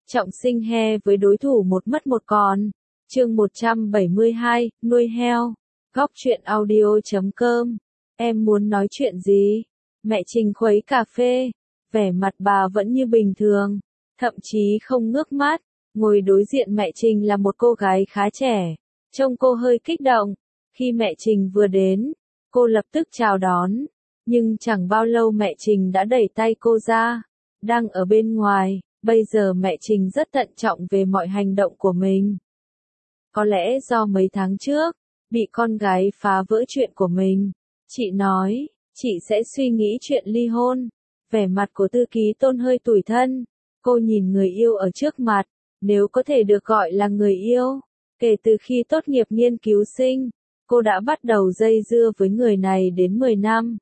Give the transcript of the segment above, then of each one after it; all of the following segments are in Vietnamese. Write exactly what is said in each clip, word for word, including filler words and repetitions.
Trọng sinh he với đối thủ một mất một còn. Chương một trăm bảy mươi hai, nuôi heo. Góc truyện audio chấm com. Em muốn nói chuyện gì? Mẹ Trình khuấy cà phê. Vẻ mặt bà vẫn như bình thường. Thậm chí không ngước mắt. Ngồi đối diện mẹ Trình là một cô gái khá trẻ. Trông cô hơi kích động. Khi mẹ Trình vừa đến, cô lập tức chào đón. Nhưng chẳng bao lâu mẹ Trình đã đẩy tay cô ra. Đang ở bên ngoài, bây giờ mẹ Trình rất thận trọng về mọi hành động của mình. Có lẽ do mấy tháng trước, bị con gái phá vỡ chuyện của mình. Chị nói, chị sẽ suy nghĩ chuyện ly hôn. Vẻ mặt của thư ký Tôn hơi tủi thân. Cô nhìn người yêu ở trước mặt, nếu có thể được gọi là người yêu. Kể từ khi tốt nghiệp nghiên cứu sinh, cô đã bắt đầu dây dưa với người này đến mười năm.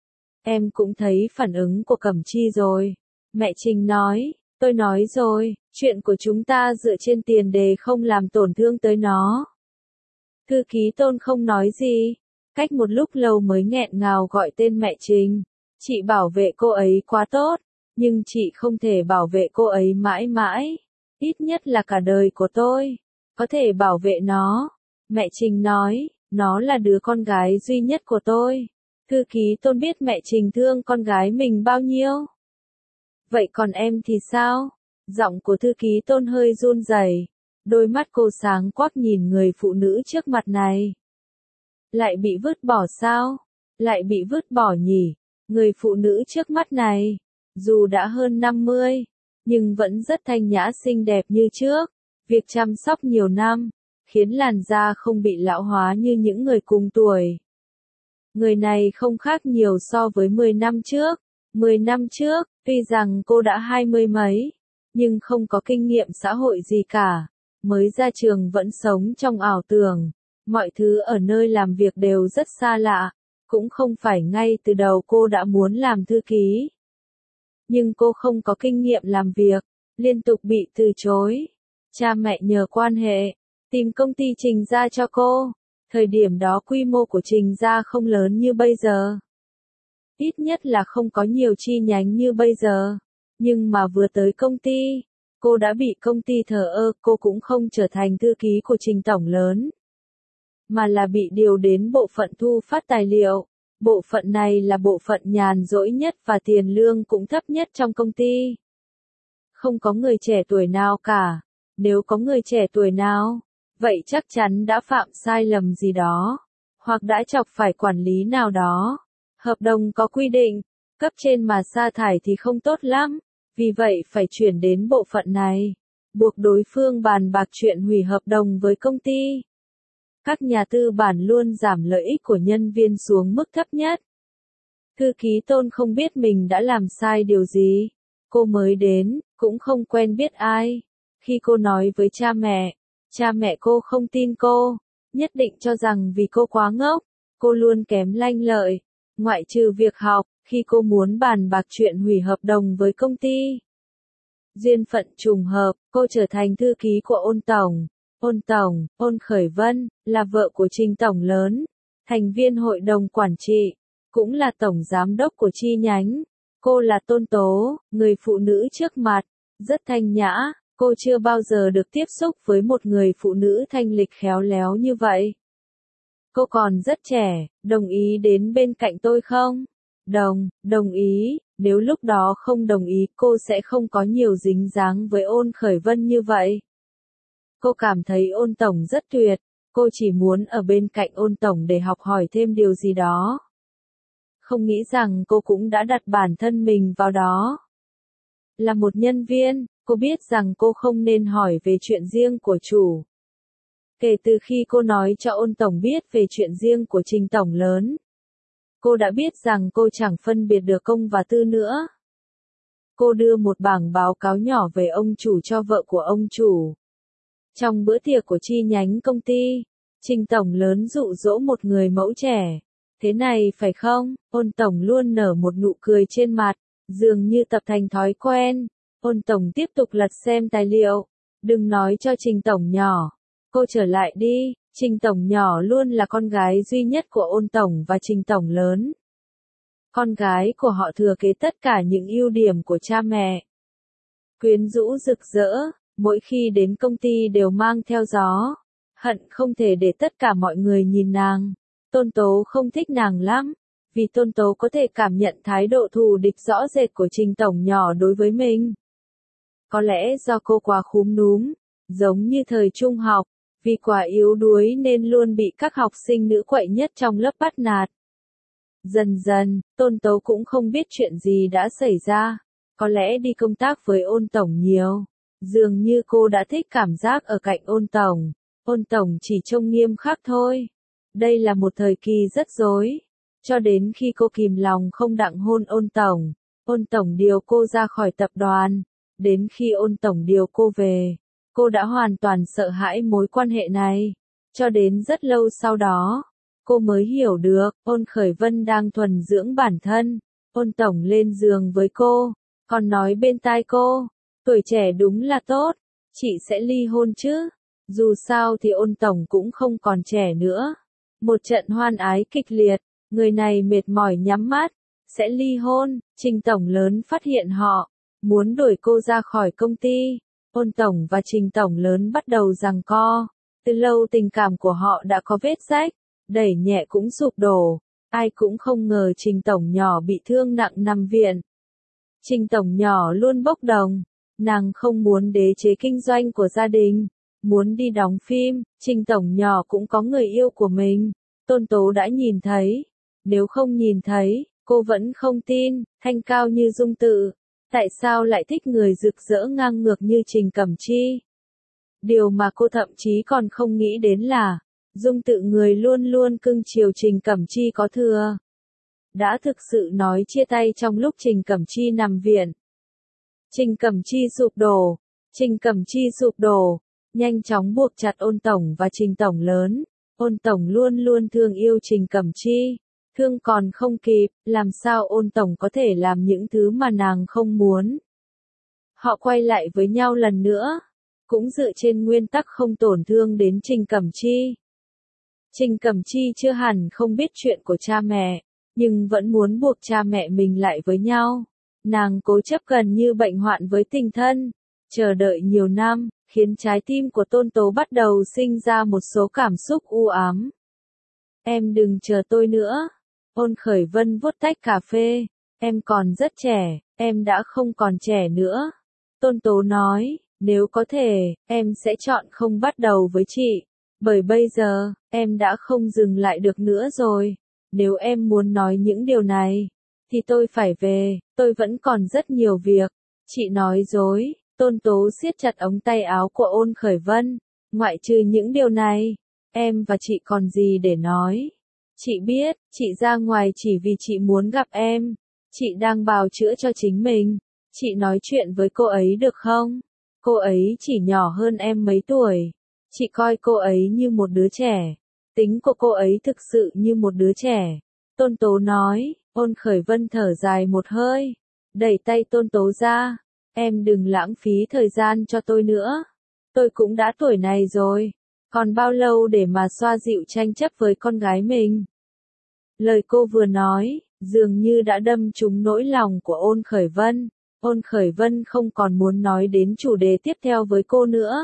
Em cũng thấy phản ứng của Cẩm Chi rồi. Mẹ Trình nói, tôi nói rồi, chuyện của chúng ta dựa trên tiền đề không làm tổn thương tới nó. Thư ký Tôn không nói gì, cách một lúc lâu mới nghẹn ngào gọi tên mẹ Trình. Chị bảo vệ cô ấy quá tốt, nhưng chị không thể bảo vệ cô ấy mãi mãi, ít nhất là cả đời của tôi. Có thể bảo vệ nó. Mẹ Trình nói, nó là đứa con gái duy nhất của tôi. Thư ký Tôn biết mẹ Trình thương con gái mình bao nhiêu. Vậy còn em thì sao? Giọng của thư ký Tôn hơi run rẩy. Đôi mắt cô sáng quắc nhìn người phụ nữ trước mặt này. Lại bị vứt bỏ sao? Lại bị vứt bỏ nhỉ? Người phụ nữ trước mắt này, dù đã hơn năm mươi, nhưng vẫn rất thanh nhã xinh đẹp như trước. Việc chăm sóc nhiều năm, khiến làn da không bị lão hóa như những người cùng tuổi. Người này không khác nhiều so với mười năm trước. mười năm trước, tuy rằng cô đã hai mươi mấy, nhưng không có kinh nghiệm xã hội gì cả. Mới ra trường vẫn sống trong ảo tưởng. Mọi thứ ở nơi làm việc đều rất xa lạ. Cũng không phải ngay từ đầu cô đã muốn làm thư ký. Nhưng cô không có kinh nghiệm làm việc, liên tục bị từ chối. Cha mẹ nhờ quan hệ, tìm công ty Trình Gia cho cô. Thời điểm đó quy mô của Trình Gia không lớn như bây giờ. Ít nhất là không có nhiều chi nhánh như bây giờ. Nhưng mà vừa tới công ty, cô đã bị công ty thờ ơ, cô cũng không trở thành thư ký của Trình tổng lớn. Mà là bị điều đến bộ phận thu phát tài liệu. Bộ phận này là bộ phận nhàn rỗi nhất và tiền lương cũng thấp nhất trong công ty. Không có người trẻ tuổi nào cả. Nếu có người trẻ tuổi nào, vậy chắc chắn đã phạm sai lầm gì đó, hoặc đã chọc phải quản lý nào đó. Hợp đồng có quy định, cấp trên mà sa thải thì không tốt lắm, vì vậy phải chuyển đến bộ phận này, buộc đối phương bàn bạc chuyện hủy hợp đồng với công ty. Các nhà tư bản luôn giảm lợi ích của nhân viên xuống mức thấp nhất. Thư ký Tôn không biết mình đã làm sai điều gì. Cô mới đến, cũng không quen biết ai. Khi cô nói với cha mẹ, cha mẹ cô không tin cô, nhất định cho rằng vì cô quá ngốc, cô luôn kém lanh lợi. Ngoại trừ việc học, khi cô muốn bàn bạc chuyện hủy hợp đồng với công ty. Duyên phận trùng hợp, cô trở thành thư ký của Ôn Tổng. Ôn Tổng, Ôn Khởi Vân, là vợ của Trình tổng lớn, thành viên hội đồng quản trị, cũng là tổng giám đốc của chi nhánh. Cô là Tôn Tố, người phụ nữ trước mặt, rất thanh nhã, cô chưa bao giờ được tiếp xúc với một người phụ nữ thanh lịch khéo léo như vậy. Cô còn rất trẻ, đồng ý đến bên cạnh tôi không? Đồng, đồng ý, nếu lúc đó không đồng ý cô sẽ không có nhiều dính dáng với Ôn Khởi Vân như vậy. Cô cảm thấy Ôn Tổng rất tuyệt, cô chỉ muốn ở bên cạnh Ôn Tổng để học hỏi thêm điều gì đó. Không nghĩ rằng cô cũng đã đặt bản thân mình vào đó. Là một nhân viên, cô biết rằng cô không nên hỏi về chuyện riêng của chủ. Kể từ khi cô nói cho Ôn Tổng biết về chuyện riêng của Trình tổng lớn, cô đã biết rằng cô chẳng phân biệt được công và tư nữa. Cô đưa một bảng báo cáo nhỏ về ông chủ cho vợ của ông chủ. Trong bữa tiệc của chi nhánh công ty, Trình tổng lớn dụ dỗ một người mẫu trẻ. Thế này phải không? Ôn Tổng luôn nở một nụ cười trên mặt, dường như tập thành thói quen. Ôn Tổng tiếp tục lật xem tài liệu. Đừng nói cho Trình tổng nhỏ. Cô trở lại đi, Trình tổng nhỏ luôn là con gái duy nhất của Ôn Tổng và Trình tổng lớn. Con gái của họ thừa kế tất cả những ưu điểm của cha mẹ. quyến rũ rực rỡ, mỗi khi đến công ty đều mang theo gió, hận không thể để tất cả mọi người nhìn nàng. Tôn Tố không thích nàng lắm, vì Tôn Tố có thể cảm nhận thái độ thù địch rõ rệt của Trình tổng nhỏ đối với mình. Có lẽ do cô quá khúm núm, giống như thời trung học, vì quá yếu đuối nên luôn bị các học sinh nữ quậy nhất trong lớp bắt nạt. Dần dần, Tôn Tố cũng không biết chuyện gì đã xảy ra, có lẽ đi công tác với Ôn tổng nhiều. Dường như cô đã thích cảm giác ở cạnh Ôn tổng, Ôn tổng chỉ trông nghiêm khắc thôi. Đây là một thời kỳ rất rối, cho đến khi cô kìm lòng không đặng hôn Ôn tổng, Ôn tổng điều cô ra khỏi tập đoàn, đến khi Ôn tổng điều cô về, cô đã hoàn toàn sợ hãi mối quan hệ này, cho đến rất lâu sau đó, cô mới hiểu được, Ôn Khởi Vân đang thuần dưỡng bản thân, Ôn tổng lên giường với cô, còn nói bên tai cô, tuổi trẻ đúng là tốt, chị sẽ ly hôn chứ, dù sao thì Ôn tổng cũng không còn trẻ nữa. Một trận hoan ái kịch liệt, người này mệt mỏi nhắm mắt, sẽ ly hôn, Trình tổng lớn phát hiện họ, muốn đuổi cô ra khỏi công ty. Ôn tổng và Trình tổng lớn bắt đầu giằng co, từ lâu tình cảm của họ đã có vết rách, đẩy nhẹ cũng sụp đổ, ai cũng không ngờ Trình tổng nhỏ bị thương nặng nằm viện. Trình tổng nhỏ luôn bốc đồng, nàng không muốn đế chế kinh doanh của gia đình, muốn đi đóng phim, Trình tổng nhỏ cũng có người yêu của mình, Tôn Tố đã nhìn thấy, nếu không nhìn thấy, cô vẫn không tin, thanh cao như Dung Tự, tại sao lại thích người rực rỡ ngang ngược như Trình Cẩm Chi? Điều mà cô thậm chí còn không nghĩ đến là, Dung Tự người luôn luôn cưng chiều Trình Cẩm Chi có thừa. Đã thực sự nói chia tay trong lúc Trình Cẩm Chi nằm viện. Trình Cẩm Chi sụp đổ, Trình Cẩm Chi sụp đổ, nhanh chóng buộc chặt Ôn tổng và Trình tổng lớn. Ôn tổng luôn luôn thương yêu Trình Cẩm Chi, thương còn không kịp, làm sao Ôn tổng có thể làm những thứ mà nàng không muốn. Họ quay lại với nhau lần nữa, cũng dựa trên nguyên tắc không tổn thương đến Trình Cẩm Chi. Trình Cẩm Chi chưa hẳn không biết chuyện của cha mẹ, nhưng vẫn muốn buộc cha mẹ mình lại với nhau. Nàng cố chấp gần như bệnh hoạn với tình thân, chờ đợi nhiều năm, khiến trái tim của Tôn Tố bắt đầu sinh ra một số cảm xúc u ám. Em đừng chờ tôi nữa. Ôn Khởi Vân vuốt tách cà phê. Em còn rất trẻ, em đã không còn trẻ nữa. Tôn Tố nói, nếu có thể, em sẽ chọn không bắt đầu với chị. Bởi bây giờ, em đã không dừng lại được nữa rồi. Nếu em muốn nói những điều này, thì tôi phải về, tôi vẫn còn rất nhiều việc. Chị nói dối. Tôn Tố siết chặt ống tay áo của Ôn Khởi Vân, ngoại trừ những điều này, em và chị còn gì để nói. Chị biết, chị ra ngoài chỉ vì chị muốn gặp em, chị đang bào chữa cho chính mình, chị nói chuyện với cô ấy được không? Cô ấy chỉ nhỏ hơn em mấy tuổi, chị coi cô ấy như một đứa trẻ, tính của cô ấy thực sự như một đứa trẻ. Tôn Tố nói, Ôn Khởi Vân thở dài một hơi, đẩy tay Tôn Tố ra. Em đừng lãng phí thời gian cho tôi nữa. Tôi cũng đã tuổi này rồi. Còn bao lâu để mà xoa dịu tranh chấp với con gái mình? Lời cô vừa nói, dường như đã đâm trúng nỗi lòng của Ôn Khởi Vân. Ôn Khởi Vân không còn muốn nói đến chủ đề tiếp theo với cô nữa.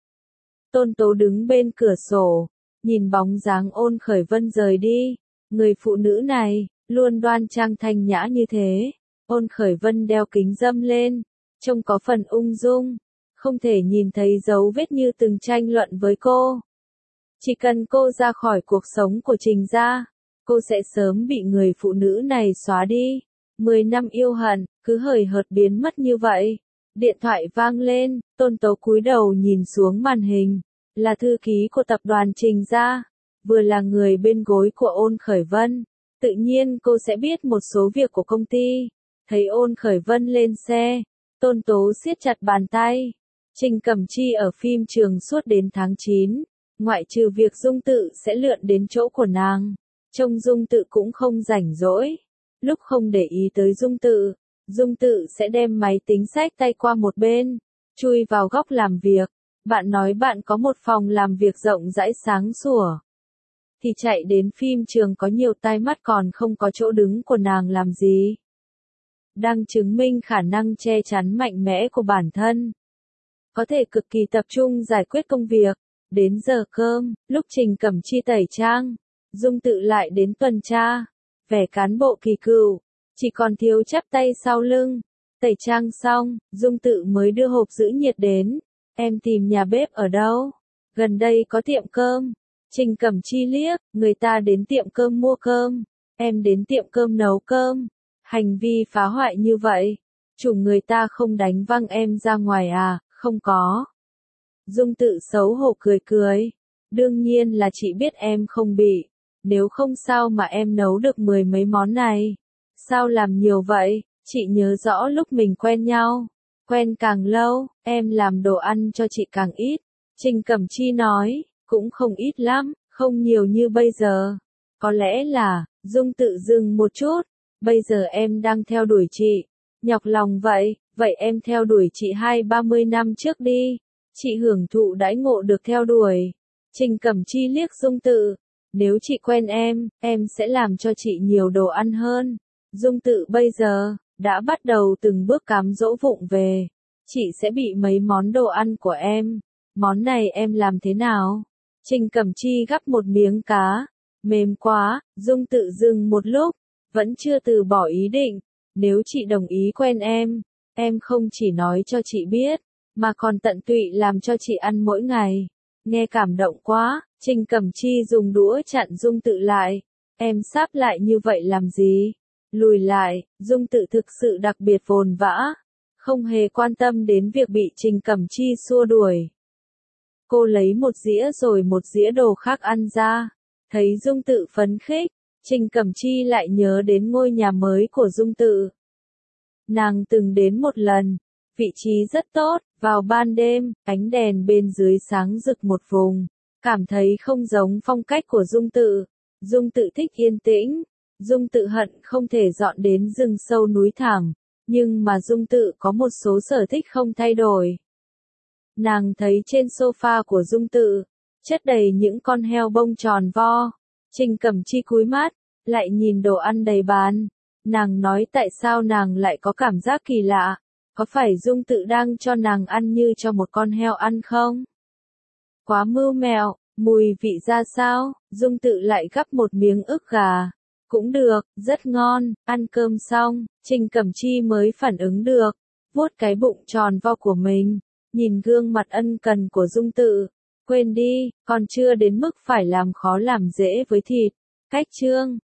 Tôn Tố đứng bên cửa sổ, nhìn bóng dáng Ôn Khởi Vân rời đi. Người phụ nữ này, luôn đoan trang thanh nhã như thế. Ôn Khởi Vân đeo kính râm lên, trông có phần ung dung, không thể nhìn thấy dấu vết như từng tranh luận với cô. Chỉ cần cô ra khỏi cuộc sống của Trình gia, cô sẽ sớm bị người phụ nữ này xóa đi. Mười năm yêu hận, cứ hời hợt biến mất như vậy. Điện thoại vang lên, Tôn Tố cúi đầu nhìn xuống màn hình, là thư ký của tập đoàn Trình gia, vừa là người bên gối của Ôn Khởi Vân. Tự nhiên cô sẽ biết một số việc của công ty. Thấy Ôn Khởi Vân lên xe, Tôn Tố siết chặt bàn tay. Trình Cẩm Chi ở phim trường suốt đến tháng chín, ngoại trừ việc Dung Tự sẽ lượn đến chỗ của nàng, trông Dung Tự cũng không rảnh rỗi. Lúc không để ý tới Dung Tự, Dung Tự sẽ đem máy tính xách tay qua một bên, chui vào góc làm việc. Bạn nói bạn có một phòng làm việc rộng rãi sáng sủa, thì chạy đến phim trường có nhiều tai mắt còn không có chỗ đứng của nàng làm gì. đang chứng minh khả năng che chắn mạnh mẽ của bản thân. Có thể cực kỳ tập trung giải quyết công việc. Đến giờ cơm, lúc Trình Cẩm Chi tẩy trang, Dung Tự lại đến tuần tra, vẻ cán bộ kỳ cựu, chỉ còn thiếu chắp tay sau lưng. Tẩy trang xong, Dung Tự mới đưa hộp giữ nhiệt đến. Em tìm nhà bếp ở đâu? Gần đây có tiệm cơm. Trình Cẩm Chi liếc, người ta đến tiệm cơm mua cơm. Em đến tiệm cơm nấu cơm. Hành vi phá hoại như vậy. Chủ người ta không đánh văng em ra ngoài à? Không có. Dung Tự xấu hổ cười cười. Đương nhiên là chị biết em không bị. Nếu không sao mà em nấu được mười mấy món này. Sao làm nhiều vậy? Chị nhớ rõ lúc mình quen nhau. Quen càng lâu, em làm đồ ăn cho chị càng ít. Trình Cẩm Chi nói, cũng không ít lắm, không nhiều như bây giờ. Có lẽ là, Dung Tự dừng một chút. Bây giờ em đang theo đuổi chị. Nhọc lòng vậy, vậy em theo đuổi chị hai ba mươi năm trước đi. Chị hưởng thụ đãi ngộ được theo đuổi. Trình Cẩm Chi liếc Dung Tự. Nếu chị quen em, em sẽ làm cho chị nhiều đồ ăn hơn. Dung Tự bây giờ, đã bắt đầu từng bước cám dỗ vụng về. Chị sẽ bị mấy món đồ ăn của em. Món này em làm thế nào? Trình Cẩm Chi gắp một miếng cá. Mềm quá, Dung Tự dừng một lúc. Vẫn chưa từ bỏ ý định. Nếu chị đồng ý quen em, em không chỉ nói cho chị biết, mà còn tận tụy làm cho chị ăn mỗi ngày. Nghe cảm động quá, Trình Cẩm Chi dùng đũa chặn Dung Tự lại. Em sáp lại như vậy làm gì? Lùi lại, Dung Tự thực sự đặc biệt vồn vã. Không hề quan tâm đến việc bị Trình Cẩm Chi xua đuổi. Cô lấy một dĩa rồi một dĩa đồ khác ăn ra. Thấy Dung Tự phấn khích, Trình Cẩm Chi lại nhớ đến ngôi nhà mới của Dung Tự. Nàng từng đến một lần. Vị trí rất tốt, vào ban đêm, ánh đèn bên dưới sáng rực một vùng. Cảm thấy không giống phong cách của Dung Tự. Dung Tự thích yên tĩnh. Dung Tự hận không thể dọn đến rừng sâu núi thẳm. Nhưng mà Dung Tự có một số sở thích không thay đổi. Nàng thấy trên sofa của Dung Tự, chất đầy những con heo bông tròn vo. Trình Cẩm Chi cúi mắt, lại nhìn đồ ăn đầy bàn. Nàng nói tại sao nàng lại có cảm giác kỳ lạ. Có phải Dung Tự đang cho nàng ăn như cho một con heo ăn không? Quá mưu mẹo, mùi vị ra sao? Dung Tự lại gắp một miếng ức gà. Cũng được, rất ngon. Ăn cơm xong, Trình Cẩm Chi mới phản ứng được. Vuốt cái bụng tròn vo của mình. Nhìn gương mặt ân cần của Dung Tự. Quên đi, còn chưa đến mức phải làm khó làm dễ với thịt. Cách chương